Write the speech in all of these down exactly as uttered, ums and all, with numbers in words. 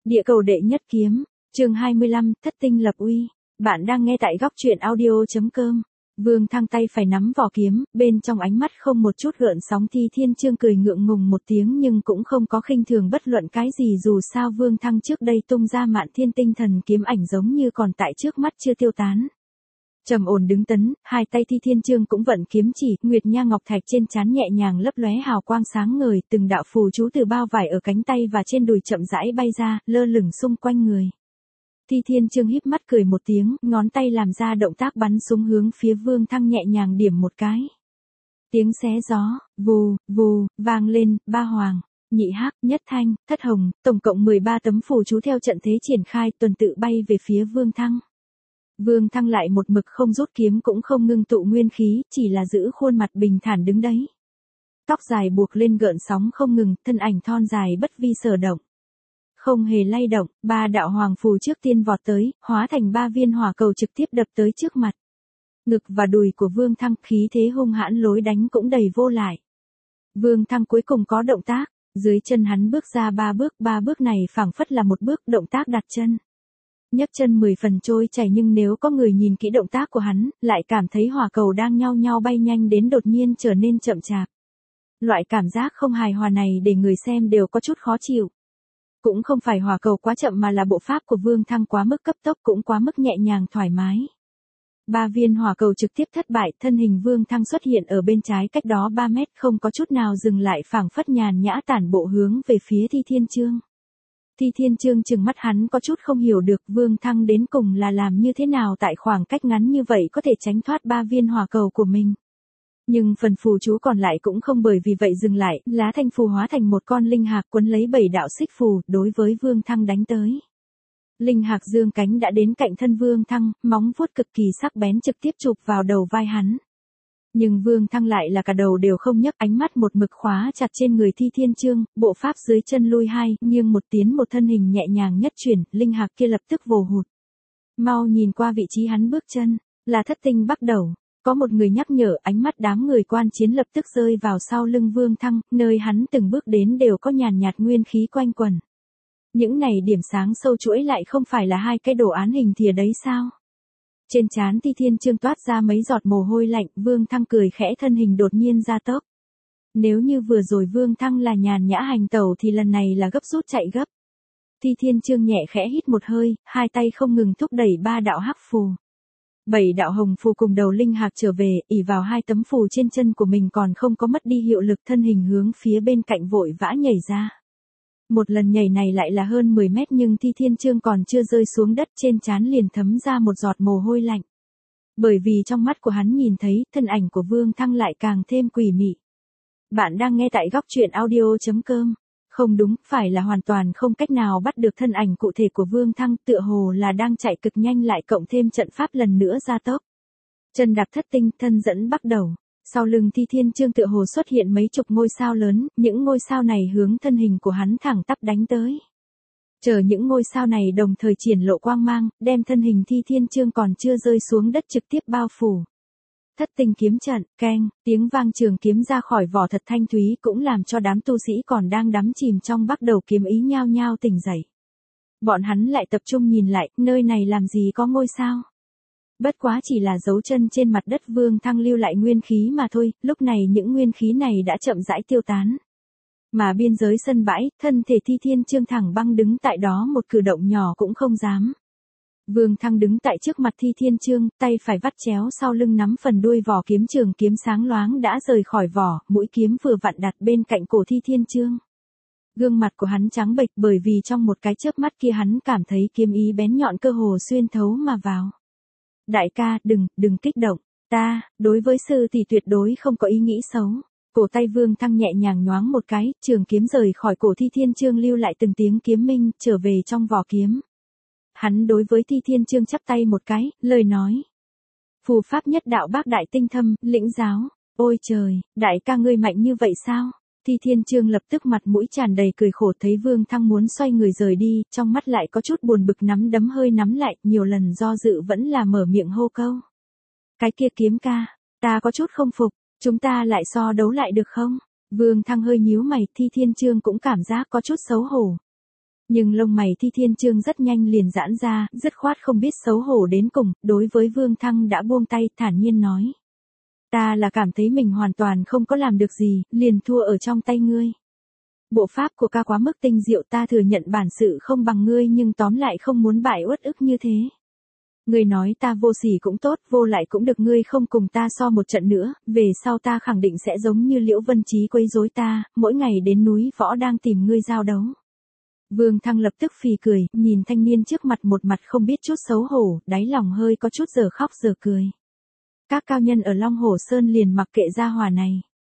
Địa cầu đệ nhất kiếm, chương hai mươi lăm, thất tinh lập uy. Bạn đang nghe tại góc truyện audio chấm com. Vương Thăng tay phải nắm vỏ kiếm, bên trong ánh mắt không một chút gợn sóng. Thi Thiên Chương cười ngượng ngùng một tiếng nhưng cũng không có khinh thường bất luận cái gì, dù sao Vương Thăng trước đây tung ra Mạn Thiên Tinh Thần kiếm ảnh giống như còn tại trước mắt chưa tiêu tán. Trầm ổn đứng tấn, hai tay Thi Thiên Chương cũng vận kiếm chỉ, nguyệt nha ngọc thạch trên trán nhẹ nhàng lấp lóe hào quang sáng ngời, từng đạo phù chú từ bao vải ở cánh tay và trên đùi chậm rãi bay ra, lơ lửng xung quanh người. Thi Thiên Chương híp mắt cười một tiếng, ngón tay làm ra động tác bắn súng hướng phía Vương Thăng nhẹ nhàng điểm một cái. Tiếng xé gió, vù, vù, vang lên, ba hoàng, nhị hắc, nhất thanh, thất hồng, tổng cộng mười ba tấm phù chú theo trận thế triển khai tuần tự bay về phía Vương Thăng. Vương Thăng lại một mực không rút kiếm cũng không ngưng tụ nguyên khí, chỉ là giữ khuôn mặt bình thản đứng đấy. Tóc dài buộc lên gợn sóng không ngừng, thân ảnh thon dài bất vi sở động. Không hề lay động, ba đạo hoàng phù trước tiên vọt tới, hóa thành ba viên hỏa cầu trực tiếp đập tới trước mặt. Ngực và đùi của Vương Thăng khí thế hung hãn lối đánh cũng đầy vô lại. Vương Thăng cuối cùng có động tác, dưới chân hắn bước ra ba bước, ba bước này phảng phất là một bước động tác đặt chân. Nhấc chân mười phần trôi chảy, nhưng nếu có người nhìn kỹ động tác của hắn, lại cảm thấy hỏa cầu đang nhao nhao bay nhanh đến đột nhiên trở nên chậm chạp. Loại cảm giác không hài hòa này để người xem đều có chút khó chịu. Cũng không phải hỏa cầu quá chậm mà là bộ pháp của Vương Thăng quá mức cấp tốc, cũng quá mức nhẹ nhàng thoải mái. Ba viên hỏa cầu trực tiếp thất bại, thân hình Vương Thăng xuất hiện ở bên trái cách đó ba mét, không có chút nào dừng lại, phảng phất nhàn nhã tản bộ hướng về phía Thi Thiên Chương. Thi Thiên Chương trừng mắt, hắn có chút không hiểu được Vương Thăng đến cùng là làm như thế nào tại khoảng cách ngắn như vậy có thể tránh thoát ba viên hỏa cầu của mình. Nhưng phần phù chú còn lại cũng không bởi vì vậy dừng lại, lá thanh phù hóa thành một con linh hạc quấn lấy bảy đạo xích phù, đối với Vương Thăng đánh tới. Linh hạc dương cánh đã đến cạnh thân Vương Thăng, móng vuốt cực kỳ sắc bén trực tiếp chụp vào đầu vai hắn. Nhưng Vương Thăng lại là cả đầu đều không nhấc, ánh mắt một mực khóa chặt trên người Thi Thiên Chương, bộ pháp dưới chân lui hai, nghiêng một tiến một, thân hình nhẹ nhàng nhất chuyển, linh hạc kia lập tức vồ hụt. Mau nhìn qua vị trí hắn bước chân, là thất tinh bắt đầu. Có một người nhắc nhở, ánh mắt đám người quan chiến lập tức rơi vào sau lưng Vương Thăng, nơi hắn từng bước đến đều có nhàn nhạt nguyên khí quanh quẩn. Những này điểm sáng sâu chuỗi lại không phải là hai cái đồ án hình thìa đấy sao? Trên trán Thi Thiên Chương toát ra mấy giọt mồ hôi lạnh, Vương Thăng cười khẽ, thân hình đột nhiên gia tốc. Nếu như vừa rồi Vương Thăng là nhàn nhã hành tẩu thì lần này là gấp rút chạy gấp. Thi Thiên Chương nhẹ khẽ hít một hơi, hai tay không ngừng thúc đẩy ba đạo hắc phù. Bảy đạo hồng phù cùng đầu linh hạc trở về, ỷ vào hai tấm phù trên chân của mình còn không có mất đi hiệu lực, thân hình hướng phía bên cạnh vội vã nhảy ra. Một lần nhảy này lại là hơn mười mét, nhưng Thi Thiên Chương còn chưa rơi xuống đất, trên trán liền thấm ra một giọt mồ hôi lạnh. Bởi vì trong mắt của hắn nhìn thấy, thân ảnh của Vương Thăng lại càng thêm quỷ mị. Bạn đang nghe tại góc truyện audio chấm com. Không đúng, phải là hoàn toàn không cách nào bắt được thân ảnh cụ thể của Vương Thăng, tựa hồ là đang chạy cực nhanh, lại cộng thêm trận pháp lần nữa gia tốc. Chân đạp thất tinh, thân dẫn bắt đầu. Sau lưng Thi Thiên Chương tựa hồ xuất hiện mấy chục ngôi sao lớn, những ngôi sao này hướng thân hình của hắn thẳng tắp đánh tới. Chờ những ngôi sao này đồng thời triển lộ quang mang, đem thân hình Thi Thiên Chương còn chưa rơi xuống đất trực tiếp bao phủ. Thất tinh kiếm trận, keng, tiếng vang trường kiếm ra khỏi vỏ thật thanh thúy, cũng làm cho đám tu sĩ còn đang đắm chìm trong bắt đầu kiếm ý nhao nhao tỉnh dậy. Bọn hắn lại tập trung nhìn lại, nơi này làm gì có ngôi sao? Bất quá chỉ là dấu chân trên mặt đất Vương Thăng lưu lại nguyên khí mà thôi, lúc này những nguyên khí này đã chậm rãi tiêu tán. Mà biên giới sân bãi, thân thể Thi Thiên Chương thẳng băng đứng tại đó, một cử động nhỏ cũng không dám. Vương Thăng đứng tại trước mặt Thi Thiên Chương, tay phải vắt chéo sau lưng nắm phần đuôi vỏ kiếm, trường kiếm sáng loáng đã rời khỏi vỏ, mũi kiếm vừa vặn đặt bên cạnh cổ Thi Thiên Chương. Gương mặt của hắn trắng bệch, bởi vì trong một cái chớp mắt kia hắn cảm thấy kiếm ý bén nhọn cơ hồ xuyên thấu mà vào. Đại ca, đừng, đừng kích động, ta, đối với sư thì tuyệt đối không có ý nghĩ xấu. Cổ tay Vương Thăng nhẹ nhàng nhoáng một cái, trường kiếm rời khỏi cổ Thi Thiên Chương, lưu lại từng tiếng kiếm minh, trở về trong vỏ kiếm. Hắn đối với Thi Thiên Chương chắp tay một cái, lời nói. Phù pháp nhất đạo bác đại tinh thâm, lĩnh giáo. Ôi trời, đại ca ngươi mạnh như vậy sao? Thi Thiên Chương lập tức mặt mũi tràn đầy cười khổ, thấy Vương Thăng muốn xoay người rời đi, trong mắt lại có chút buồn bực, nắm đấm hơi nắm lại, nhiều lần do dự vẫn là mở miệng hô câu. Cái kia kiếm ca, ta có chút không phục, chúng ta lại so đấu lại được không? Vương Thăng hơi nhíu mày, Thi Thiên Chương cũng cảm giác có chút xấu hổ. Nhưng lông mày Thi Thiên Chương rất nhanh liền giãn ra, dứt khoát không biết xấu hổ đến cùng, đối với Vương Thăng đã buông tay, thản nhiên nói. Ta là cảm thấy mình hoàn toàn không có làm được gì, liền thua ở trong tay ngươi. Bộ pháp của ca quá mức tinh diệu, ta thừa nhận bản sự không bằng ngươi, nhưng tóm lại không muốn bại uất ức như thế. Ngươi nói ta vô sỉ cũng tốt, vô lại cũng được, ngươi không cùng ta so một trận nữa, về sau ta khẳng định sẽ giống như Liễu Vân Trí quấy rối ta, mỗi ngày đến núi võ đang tìm ngươi giao đấu. Vương Thăng lập tức phì cười, nhìn thanh niên trước mặt một mặt không biết chút xấu hổ, đáy lòng hơi có chút giờ khóc giờ cười. Các cao nhân ở Long Hổ Sơn liền mặc kệ gia hỏa này.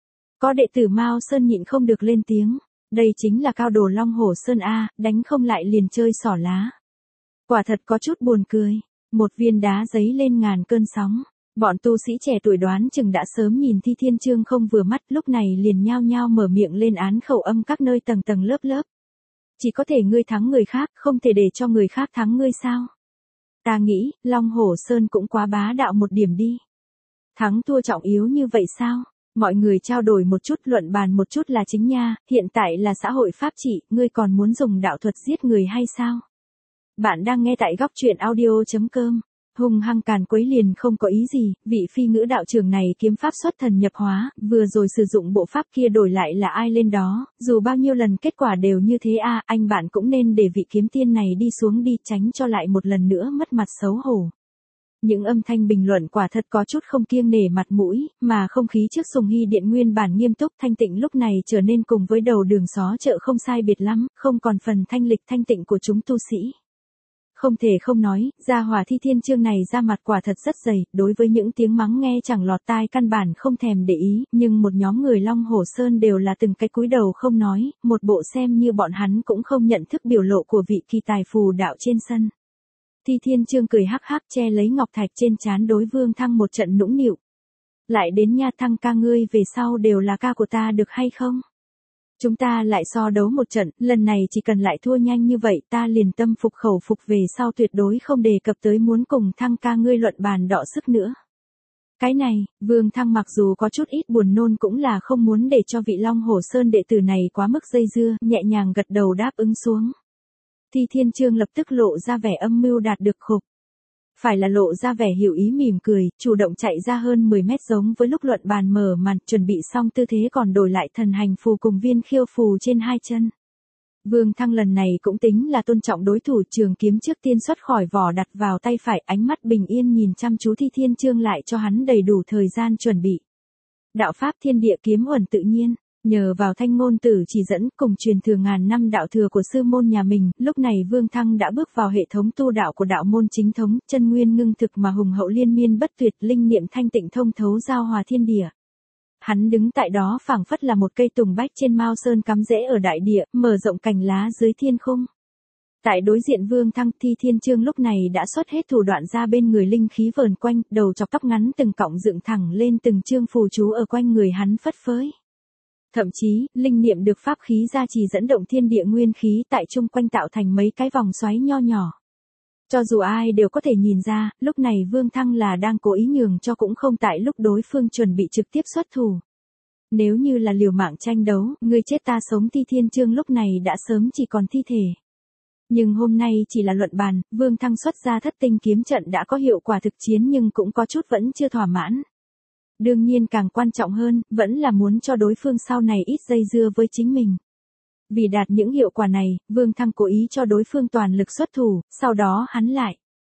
Có đệ tử Mao Sơn nhịn không được lên tiếng, đây chính là cao đồ Long Hổ Sơn a, đánh không lại liền chơi xỏ lá. Quả thật có chút buồn cười, một viên đá giấy lên ngàn cơn sóng. Bọn tu sĩ trẻ tuổi đoán chừng đã sớm nhìn Thi Thiên Chương không vừa mắt, lúc này liền nhao nhao mở miệng lên án khẩu âm các nơi tầng tầng lớp lớp. Chỉ có thể ngươi thắng người khác, không thể để cho người khác thắng ngươi sao? Ta nghĩ, Long Hổ Sơn cũng quá bá đạo một điểm đi. Thắng thua trọng yếu như vậy sao? Mọi người trao đổi một chút, luận bàn một chút là chính nha, hiện tại là xã hội pháp trị, ngươi còn muốn dùng đạo thuật giết người hay sao? Bạn đang nghe tại góc truyện audio chấm com. Hung hăng càn quấy liền không có ý gì, vị phi ngữ đạo trưởng này kiếm pháp xuất thần nhập hóa, vừa rồi sử dụng bộ pháp kia đổi lại là ai lên đó, dù bao nhiêu lần kết quả đều như thế a, anh bạn cũng nên để vị kiếm tiên này đi xuống đi, tránh cho lại một lần nữa mất mặt xấu hổ. Những âm thanh bình luận quả thật có chút không kiêng nể mặt mũi, mà không khí trước Sùng Hy Điện nguyên bản nghiêm túc thanh tịnh lúc này trở nên cùng với đầu đường xó chợ không sai biệt lắm, không còn phần thanh lịch thanh tịnh của chúng tu sĩ. Không thể không nói, gia hỏa Thi Thiên Chương này ra mặt quả thật rất dày, đối với những tiếng mắng nghe chẳng lọt tai căn bản không thèm để ý, nhưng một nhóm người Long Hổ Sơn đều là từng cái cúi đầu không nói, một bộ xem như bọn hắn cũng không nhận thức biểu lộ của vị kỳ tài phù đạo trên sân. Thi Thiên Chương cười hắc hắc che lấy ngọc thạch trên trán đối Vương Thăng một trận nũng nịu. Lại đến nha Thăng ca, ngươi về sau đều là ca của ta được hay không? Chúng ta lại so đấu một trận, lần này chỉ cần lại thua nhanh như vậy ta liền tâm phục khẩu phục, về sau tuyệt đối không đề cập tới muốn cùng Thăng ca ngươi luận bàn đọ sức nữa. Cái này, Vương Thăng mặc dù có chút ít buồn nôn cũng là không muốn để cho vị Long Hổ Sơn đệ tử này quá mức dây dưa, nhẹ nhàng gật đầu đáp ứng xuống. Thi Thiên Chương lập tức lộ ra vẻ âm mưu đạt được khục. Phải là lộ ra vẻ hiểu ý mỉm cười, chủ động chạy ra hơn mười mét giống với lúc luận bàn mở màn, chuẩn bị xong tư thế còn đổi lại thần hành phù cùng viên khiêu phù trên hai chân. Vương Thăng lần này cũng tính là tôn trọng đối thủ, trường kiếm trước tiên xuất khỏi vỏ đặt vào tay phải, ánh mắt bình yên nhìn chăm chú Thi Thiên Chương lại cho hắn đầy đủ thời gian chuẩn bị. Đạo pháp thiên địa kiếm uẩn tự nhiên. Nhờ vào thanh ngôn tử chỉ dẫn cùng truyền thừa ngàn năm đạo thừa của sư môn nhà mình, lúc này Vương Thăng đã bước vào hệ thống tu đạo của đạo môn chính thống, chân nguyên ngưng thực mà hùng hậu liên miên bất tuyệt, linh niệm thanh tịnh thông thấu giao hòa thiên địa. Hắn đứng tại đó phảng phất là một cây tùng bách trên Mao Sơn cắm rễ ở đại địa, mở rộng cành lá dưới thiên khung. Tại đối diện Vương Thăng, Thi Thiên Chương lúc này đã xuất hết thủ đoạn ra, bên người linh khí vờn quanh, đầu chọc tóc ngắn từng cọng dựng thẳng lên, từng chương phù chú ở quanh người hắn phất phới. Thậm chí, linh niệm được pháp khí gia trì dẫn động thiên địa nguyên khí tại chung quanh tạo thành mấy cái vòng xoáy nho nhỏ. Cho dù ai đều có thể nhìn ra, lúc này Vương Thăng là đang cố ý nhường cho cũng không tại lúc đối phương chuẩn bị trực tiếp xuất thủ. Nếu như là liều mạng tranh đấu, ngươi chết ta sống, Thi Thiên Chương lúc này đã sớm chỉ còn thi thể. Nhưng hôm nay chỉ là luận bàn, Vương Thăng xuất ra thất tinh kiếm trận đã có hiệu quả thực chiến, nhưng cũng có chút vẫn chưa thỏa mãn. Đương nhiên càng quan trọng hơn, vẫn là muốn cho đối phương sau này ít dây dưa với chính mình. Vì đạt những hiệu quả này, Vương Thăng cố ý cho đối phương toàn lực xuất thủ, sau đó hắn lại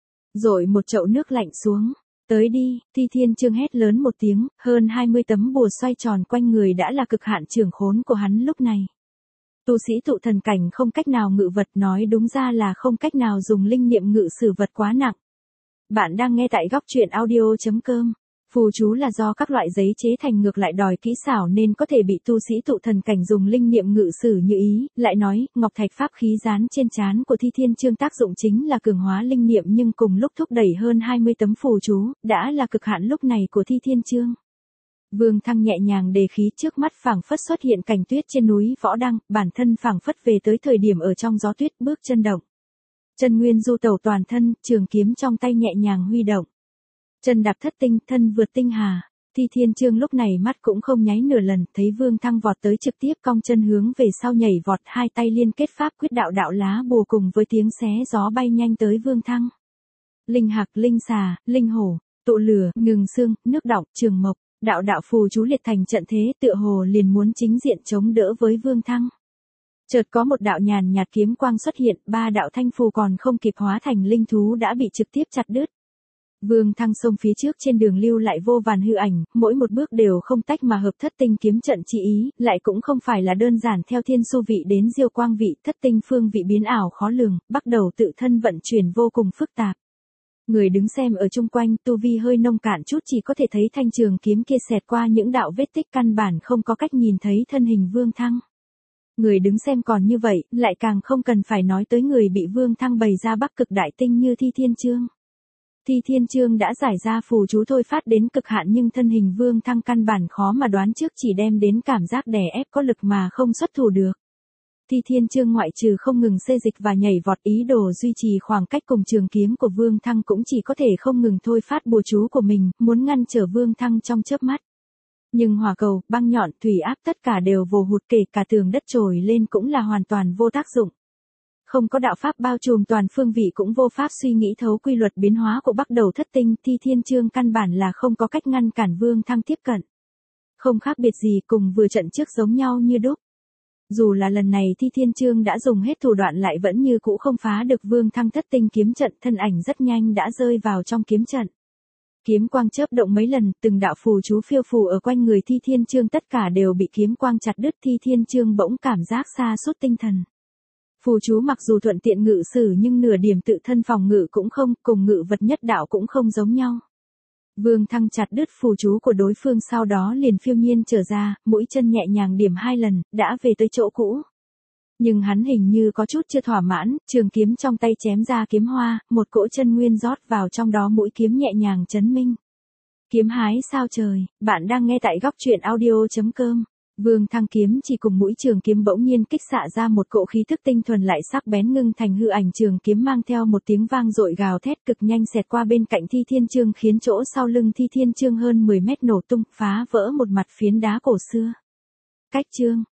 dội một chậu nước lạnh xuống. Tới đi, Thi Thiên Chương hét lớn một tiếng, hơn hai mươi tấm bùa xoay tròn quanh người đã là cực hạn trường khốn của hắn lúc này. Tu sĩ tụ thần cảnh không cách nào ngự vật, nói đúng ra là không cách nào dùng linh niệm ngự sử vật quá nặng. Bạn đang nghe tại góc truyện audio chấm com. Phù chú là do các loại giấy chế thành, ngược lại đòi kỹ xảo nên có thể bị tu sĩ tụ thần cảnh dùng linh niệm ngự sử như ý, lại nói, ngọc thạch pháp khí dán trên trán của Thi Thiên Chương tác dụng chính là cường hóa linh niệm, nhưng cùng lúc thúc đẩy hơn hai mươi tấm phù chú, đã là cực hạn lúc này của Thi Thiên Chương. Vương Thăng nhẹ nhàng đề khí, trước mắt phảng phất xuất hiện cảnh tuyết trên núi Võ Đăng, bản thân phảng phất về tới thời điểm ở trong gió tuyết, bước chân động. Chân nguyên du tẩu toàn thân, trường kiếm trong tay nhẹ nhàng huy động. Chân đạp thất tinh, thân vượt tinh hà. Thi Thiên Chương lúc này mắt cũng không nháy nửa lần, thấy Vương Thăng vọt tới trực tiếp cong chân hướng về sau nhảy vọt, hai tay liên kết pháp quyết đạo đạo lá bùa cùng với tiếng xé gió bay nhanh tới Vương Thăng. Linh hạc, linh xà, linh hổ, tụ lửa, ngừng xương, nước đọng, trường mộc, đạo đạo phù chú liệt thành trận thế, tựa hồ liền muốn chính diện chống đỡ với Vương Thăng. Chợt có một đạo nhàn nhạt kiếm quang xuất hiện, ba đạo thanh phù còn không kịp hóa thành linh thú đã bị trực tiếp chặt đứt. Vương Thăng xông phía trước trên đường lưu lại vô vàn hư ảnh, mỗi một bước đều không tách mà hợp thất tinh kiếm trận chi ý, lại cũng không phải là đơn giản theo thiên su vị đến diêu quang vị, thất tinh phương vị biến ảo khó lường, bắt đầu tự thân vận chuyển vô cùng phức tạp. Người đứng xem ở chung quanh, tu vi hơi nông cạn chút chỉ có thể thấy thanh trường kiếm kia xẹt qua những đạo vết tích căn bản không có cách nhìn thấy thân hình Vương Thăng. Người đứng xem còn như vậy, lại càng không cần phải nói tới người bị Vương Thăng bày ra bắc cực đại tinh như Thi Thiên Chương. Thi Thiên Chương đã giải ra phù chú thôi phát đến cực hạn nhưng thân hình Vương Thăng căn bản khó mà đoán trước, chỉ đem đến cảm giác đè ép có lực mà không xuất thủ được. Thi Thiên Chương ngoại trừ không ngừng xê dịch và nhảy vọt ý đồ duy trì khoảng cách cùng trường kiếm của Vương Thăng cũng chỉ có thể không ngừng thôi phát bùa chú của mình, muốn ngăn trở Vương Thăng trong chớp mắt. Nhưng hỏa cầu, băng nhọn, thủy áp tất cả đều vồ hụt, kể cả tường đất trồi lên cũng là hoàn toàn vô tác dụng. Không có đạo pháp bao trùm toàn phương vị cũng vô pháp suy nghĩ thấu quy luật biến hóa của bắt đầu thất tinh, Thi Thiên Chương căn bản là không có cách ngăn cản Vương Thăng tiếp cận. Không khác biệt gì cùng vừa trận trước giống nhau như đúc. Dù là lần này Thi Thiên Chương đã dùng hết thủ đoạn lại vẫn như cũ không phá được Vương Thăng thất tinh kiếm trận, thân ảnh rất nhanh đã rơi vào trong kiếm trận. Kiếm quang chớp động mấy lần, từng đạo phù chú phiêu phù ở quanh người Thi Thiên Chương tất cả đều bị kiếm quang chặt đứt, Thi Thiên Chương bỗng cảm giác sa sút tinh thần. Phù chú mặc dù thuận tiện ngự sử nhưng nửa điểm tự thân phòng ngự cũng không, cùng ngự vật nhất đạo cũng không giống nhau. Vương Thăng chặt đứt phù chú của đối phương sau đó liền phiêu nhiên trở ra, mũi chân nhẹ nhàng điểm hai lần, đã về tới chỗ cũ. Nhưng hắn hình như có chút chưa thỏa mãn, trường kiếm trong tay chém ra kiếm hoa, một cỗ chân nguyên rót vào trong đó, mũi kiếm nhẹ nhàng chấn minh. Kiếm hái sao trời, bạn đang nghe tại góc truyện audio chấm com. Vương Thăng kiếm chỉ cùng mũi trường kiếm bỗng nhiên kích xạ ra một cỗ khí thức tinh thuần lại sắc bén, ngưng thành hư ảnh trường kiếm mang theo một tiếng vang dội gào thét cực nhanh xẹt qua bên cạnh Thi Thiên Chương, khiến chỗ sau lưng Thi Thiên Chương hơn mười mét nổ tung, phá vỡ một mặt phiến đá cổ xưa. Cách chương